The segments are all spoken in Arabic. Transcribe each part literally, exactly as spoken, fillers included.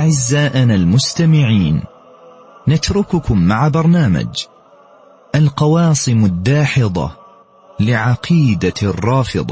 أعزائنا المستمعين، نترككم مع برنامج القواصم الداحضة لعقيدة الرافضة.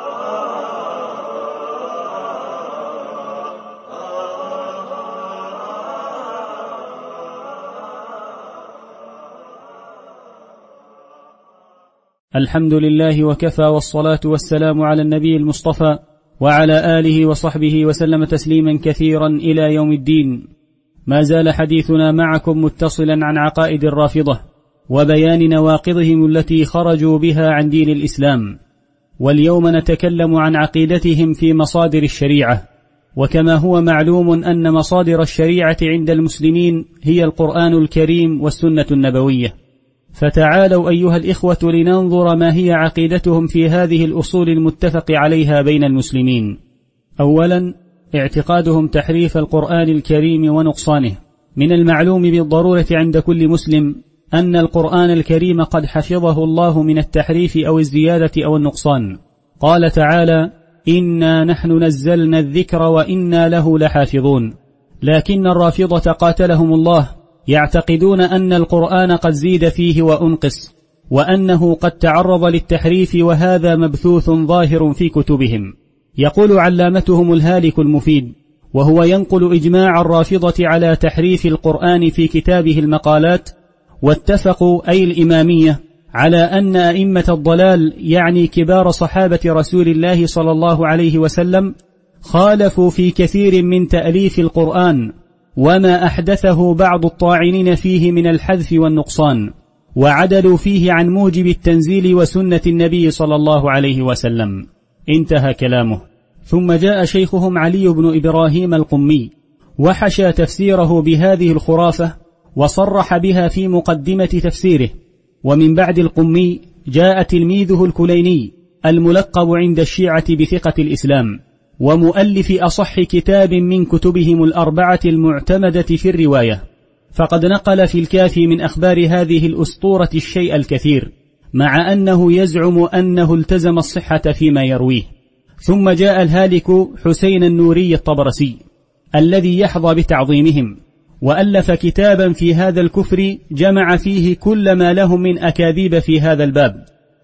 الحمد لله وكفى، والصلاة والسلام على النبي المصطفى وعلى آله وصحبه وسلم تسليما كثيرا إلى يوم الدين. ما زال حديثنا معكم متصلا عن عقائد الرافضة وبيان نواقضهم التي خرجوا بها عن دين الإسلام، واليوم نتكلم عن عقيدتهم في مصادر الشريعة. وكما هو معلوم أن مصادر الشريعة عند المسلمين هي القرآن الكريم والسنة النبوية، فتعالوا أيها الإخوة لننظر ما هي عقيدتهم في هذه الأصول المتفق عليها بين المسلمين. أولا، اعتقادهم تحريف القرآن الكريم ونقصانه. من المعلوم بالضرورة عند كل مسلم أن القرآن الكريم قد حفظه الله من التحريف أو الزيادة أو النقصان. قال تعالى: إنا نحن نزلنا الذكر وإنا له لحافظون. لكن الرافضة قاتلهم الله يعتقدون أن القرآن قد زيد فيه وأنقص، وأنه قد تعرض للتحريف، وهذا مبثوث ظاهر في كتبهم. يقول علامتهم الهالك المفيد، وهو ينقل إجماع الرافضة على تحريف القرآن في كتابه المقالات: واتفقوا أي الإمامية على أن أئمة الضلال، يعني كبار صحابة رسول الله صلى الله عليه وسلم، خالفوا في كثير من تأليف القرآن وما أحدثه بعض الطاعنين فيه من الحذف والنقصان، وعدلوا فيه عن موجب التنزيل وسنة النبي صلى الله عليه وسلم. انتهى كلامه. ثم جاء شيخهم علي بن إبراهيم القمي وحشى تفسيره بهذه الخرافة وصرح بها في مقدمة تفسيره. ومن بعد القمي جاء تلميذه الكليني الملقب عند الشيعة بثقة الإسلام، ومؤلف أصح كتاب من كتبهم الأربعة المعتمدة في الرواية، فقد نقل في الكافي من أخبار هذه الأسطورة الشيء الكثير، مع أنه يزعم أنه التزم الصحة فيما يرويه. ثم جاء الهالك حسين النوري الطبرسي الذي يحظى بتعظيمهم، وألف كتابا في هذا الكفر جمع فيه كل ما لهم من أكاذيب في هذا الباب،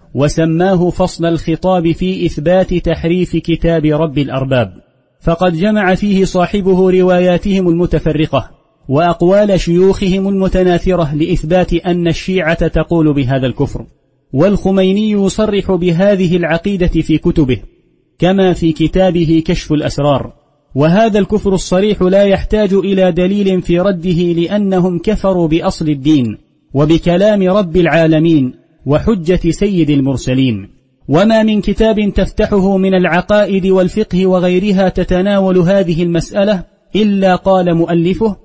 وسماه فصل الخطاب في إثبات تحريف كتاب رب الأرباب. فقد جمع فيه صاحبه رواياتهم المتفرقة وأقوال شيوخهم المتناثرة لإثبات أن الشيعة تقول بهذا الكفر. والخميني يصرح بهذه العقيدة في كتبه كما في كتابه كشف الأسرار. وهذا الكفر الصريح لا يحتاج إلى دليل في رده، لأنهم كفروا بأصل الدين وبكلام رب العالمين وحجة سيد المرسلين. وما من كتاب تفتحه من العقائد والفقه وغيرها تتناول هذه المسألة إلا قال مؤلفه: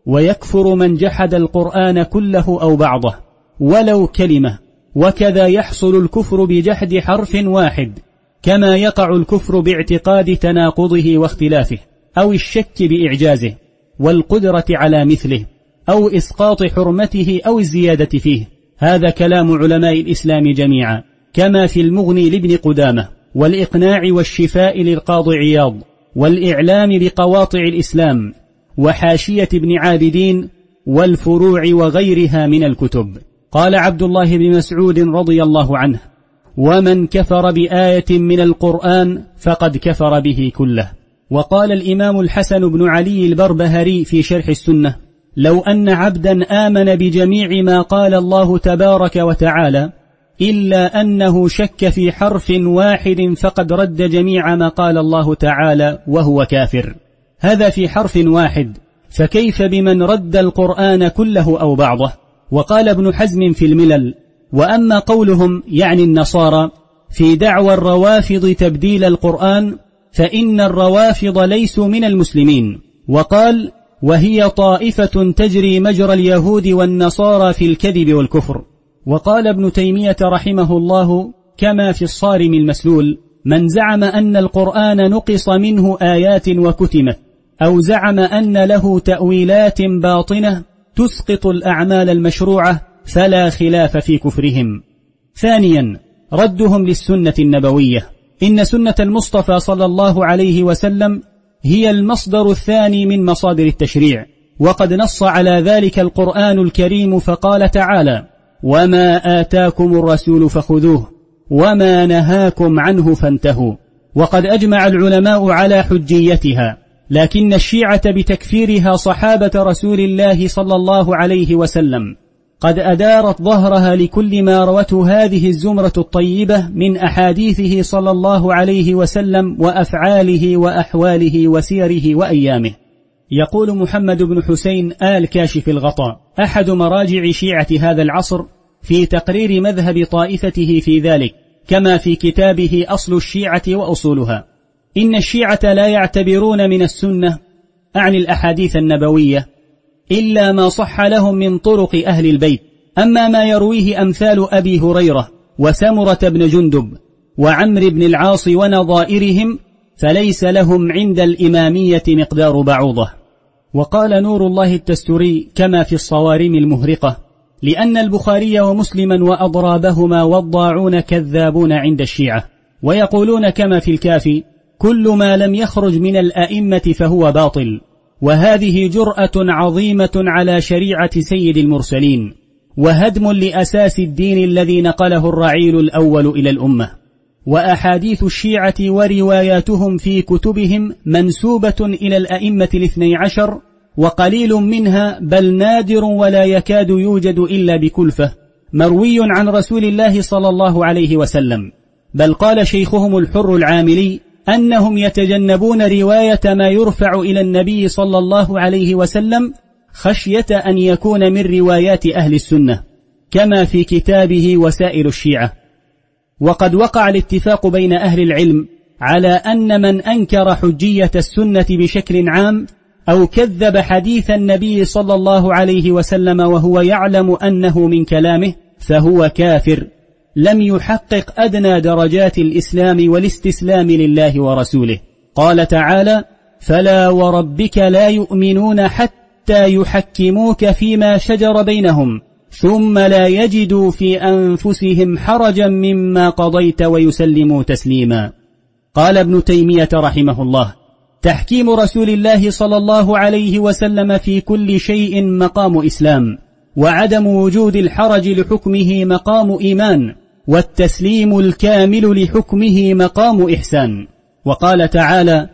ويكفر من جحد القرآن كله أو بعضه ولو كلمة. وكذا يحصل الكفر بجحد حرف واحد، كما يقع الكفر باعتقاد تناقضه واختلافه، أو الشك بإعجازه والقدرة على مثله، أو إسقاط حرمته أو الزيادة فيه. هذا كلام علماء الإسلام جميعا، كما في المغني لابن قدامة، والإقناع والشفاء للقاضي عياض، والإعلام بقواطع الإسلام، وحاشية ابن عابدين، والفروع وغيرها من الكتب. قال عبد الله بن مسعود رضي الله عنه: ومن كفر بآية من القرآن فقد كفر به كله. وقال الإمام الحسن بن علي البربهاري في شرح السنة: لو أن عبدا آمن بجميع ما قال الله تبارك وتعالى إلا أنه شك في حرف واحد فقد رد جميع ما قال الله تعالى وهو كافر. هذا في حرف واحد، فكيف بمن رد القرآن كله أو بعضه؟ وقال ابن حزم في الملل: وأما قولهم، يعني النصارى، في دعوى الروافض تبديل القرآن، فإن الروافض ليسوا من المسلمين. وقال: وهي طائفة تجري مجرى اليهود والنصارى في الكذب والكفر. وقال ابن تيمية رحمه الله كما في الصارم المسلول: من زعم أن القرآن نقص منه آيات وكتمت، أو زعم أن له تأويلات باطنة تسقط الأعمال المشروعة، فلا خلاف في كفرهم. ثانيا، ردهم للسنة النبوية. إن سنة المصطفى صلى الله عليه وسلم هي المصدر الثاني من مصادر التشريع، وقد نص على ذلك القرآن الكريم فقال تعالى: وما آتاكم الرسول فخذوه وما نهاكم عنه فانتهوا. وقد أجمع العلماء على حجيتها، لكن الشيعة بتكفيرها صحابة رسول الله صلى الله عليه وسلم قد أدارت ظهرها لكل ما روته هذه الزمرة الطيبة من أحاديثه صلى الله عليه وسلم وأفعاله وأحواله وسيره وأيامه. يقول محمد بن حسين آل كاشف الغطاء أحد مراجع شيعة هذا العصر في تقرير مذهب طائفته في ذلك، كما في كتابه أصل الشيعة وأصولها: إن الشيعة لا يعتبرون من السنة، أعني الأحاديث النبوية، إلا ما صح لهم من طرق أهل البيت، أما ما يرويه أمثال أبي هريرة وسمرة بن جندب وعمر بن العاص ونظائرهم فليس لهم عند الإمامية مقدار بعوضة. وقال نور الله التستري كما في الصوارم المهرقة: لأن البخاري ومسلما وأضرابهما وضاعون كذابون عند الشيعة، ويقولون كما في الكافي: كل ما لم يخرج من الأئمة فهو باطل. وهذه جرأة عظيمة على شريعة سيد المرسلين، وهدم لأساس الدين الذي نقله الرعيل الأول إلى الأمة. وأحاديث الشيعة ورواياتهم في كتبهم منسوبة إلى الأئمة الاثني عشر، وقليل منها بل نادر ولا يكاد يوجد إلا بكلفة مروي عن رسول الله صلى الله عليه وسلم. بل قال شيخهم الحر العاملي أنهم يتجنبون رواية ما يرفع إلى النبي صلى الله عليه وسلم خشية أن يكون من روايات أهل السنة، كما في كتابه وسائل الشيعة. وقد وقع الاتفاق بين أهل العلم على أن من أنكر حجية السنة بشكل عام أو كذب حديث النبي صلى الله عليه وسلم وهو يعلم أنه من كلامه فهو كافر، لم يحقق أدنى درجات الإسلام والاستسلام لله ورسوله. قال تعالى: فلا وربك لا يؤمنون حتى يحكموك فيما شجر بينهم ثم لا يجدوا في أنفسهم حرجا مما قضيت ويسلموا تسليما. قال ابن تيمية رحمه الله: تحكيم رسول الله صلى الله عليه وسلم في كل شيء مقام إسلام، وعدم وجود الحرج لحكمه مقام إيمان، والتسليم الكامل لحكمه مقام إحسان. وقال تعالى: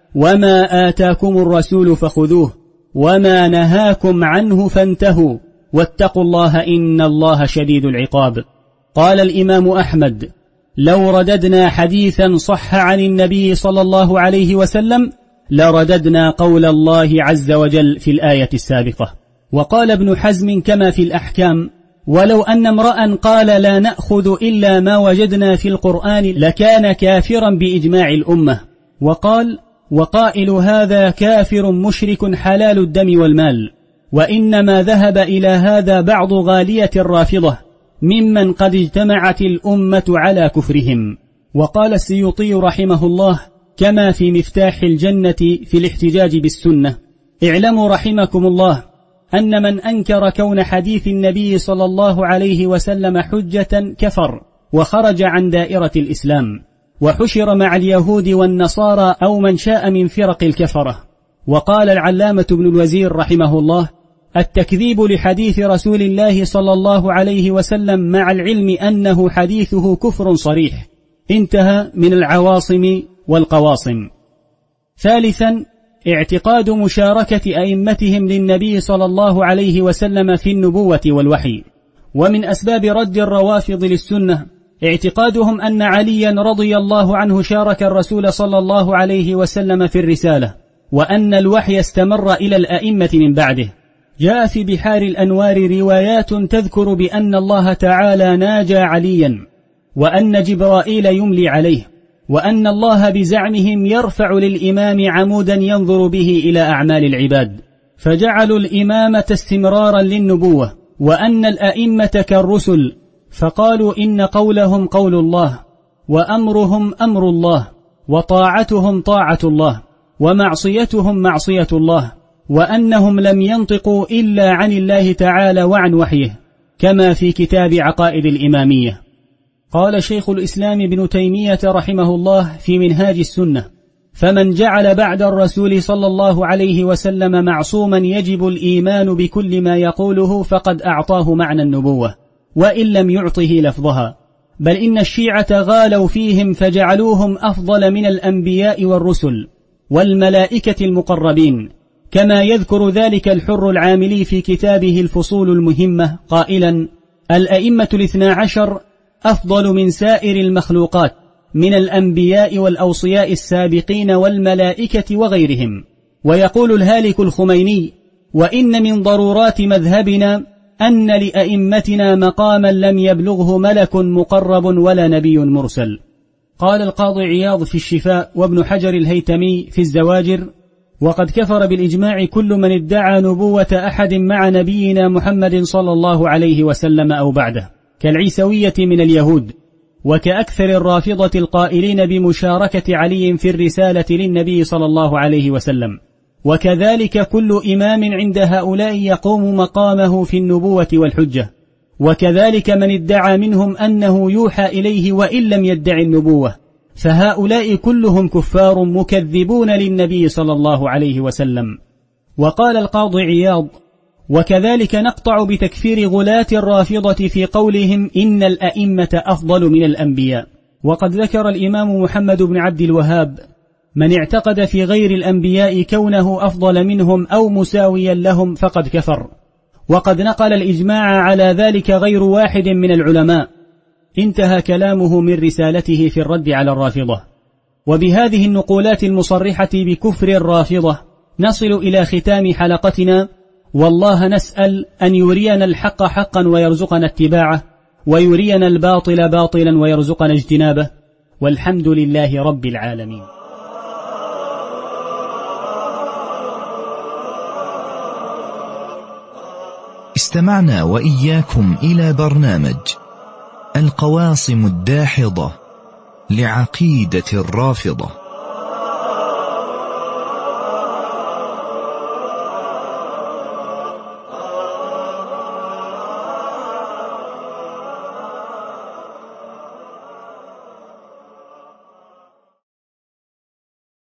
وما آتاكم الرسول فخذوه وما نهاكم عنه فانتهوا واتقوا الله إن الله شديد العقاب. قال الإمام أحمد: لو رددنا حديثا صح عن النبي صلى الله عليه وسلم لرددنا قول الله عز وجل في الآية السابقة. وقال ابن حزم كما في الأحكام: ولو أن امرأ قال لا نأخذ إلا ما وجدنا في القرآن لكان كافرا بإجماع الأمة. وقال: وقائل هذا كافر مشرك حلال الدم والمال. وإنما ذهب إلى هذا بعض غالية الرافضة ممن قد اجتمعت الأمة على كفرهم. وقال السيوطي رحمه الله كما في مفتاح الجنة في الاحتجاج بالسنة: اعلموا رحمكم الله أن من أنكر كون حديث النبي صلى الله عليه وسلم حجة كفر وخرج عن دائرة الإسلام، وحشر مع اليهود والنصارى أو من شاء من فرق الكفرة. وقال العلامة ابن الوزير رحمه الله: التكذيب لحديث رسول الله صلى الله عليه وسلم مع العلم أنه حديثه كفر صريح. انتهى من العواصم والقواصم. ثالثا، اعتقاد مشاركة أئمتهم للنبي صلى الله عليه وسلم في النبوة والوحي. ومن أسباب رد الروافض للسنة اعتقادهم أن عليا رضي الله عنه شارك الرسول صلى الله عليه وسلم في الرسالة، وأن الوحي استمر إلى الأئمة من بعده. جاء في بحار الأنوار روايات تذكر بأن الله تعالى ناجى عليا، وأن جبرائيل يملي عليه، وأن الله بزعمهم يرفع للإمام عمودا ينظر به إلى أعمال العباد، فجعلوا الإمامة استمرارا للنبوة، وأن الأئمة كالرسل، فقالوا إن قولهم قول الله، وأمرهم أمر الله، وطاعتهم طاعة الله، ومعصيتهم معصية الله، وأنهم لم ينطقوا إلا عن الله تعالى وعن وحيه، كما في كتاب عقائد الإمامية. قال شيخ الإسلام ابن تيمية رحمه الله في منهاج السنة: فمن جعل بعد الرسول صلى الله عليه وسلم معصوما يجب الإيمان بكل ما يقوله فقد أعطاه معنى النبوة وإن لم يعطه لفظها، بل إن الشيعة غالوا فيهم فجعلوهم أفضل من الأنبياء والرسل والملائكة المقربين، كما يذكر ذلك الحر العاملي في كتابه الفصول المهمة قائلا: الأئمة الاثنى عشر أفضل من سائر المخلوقات من الأنبياء والأوصياء السابقين والملائكة وغيرهم. ويقول الهالك الخميني: وإن من ضرورات مذهبنا أن لأئمتنا مقاما لم يبلغه ملك مقرب ولا نبي مرسل. قال القاضي عياض في الشفاء، وابن حجر الهيتمي في الزواجر: وقد كفر بالإجماع كل من ادعى نبوة أحد مع نبينا محمد صلى الله عليه وسلم أو بعده، كالعيسوية من اليهود، وكأكثر الرافضة القائلين بمشاركة علي في الرسالة للنبي صلى الله عليه وسلم، وكذلك كل إمام عند هؤلاء يقوم مقامه في النبوة والحجة، وكذلك من ادعى منهم أنه يوحى إليه وإن لم يدعي النبوة، فهؤلاء كلهم كفار مكذبون للنبي صلى الله عليه وسلم. وقال القاضي عياض: وكذلك نقطع بتكفير غلاة الرافضة في قولهم إن الأئمة أفضل من الأنبياء. وقد ذكر الإمام محمد بن عبد الوهاب: من اعتقد في غير الأنبياء كونه أفضل منهم أو مساويا لهم فقد كفر. وقد نقل الإجماع على ذلك غير واحد من العلماء. انتهى كلامه من رسالته في الرد على الرافضة. وبهذه النقولات المصرحة بكفر الرافضة نصل إلى ختام حلقتنا، والله نسأل أن يرينا الحق حقا ويرزقنا اتباعه، ويرينا الباطل باطلا ويرزقنا اجتنابه، والحمد لله رب العالمين. استمعنا وإياكم إلى برنامج القواصم الداحضة لعقيدة الرافضة.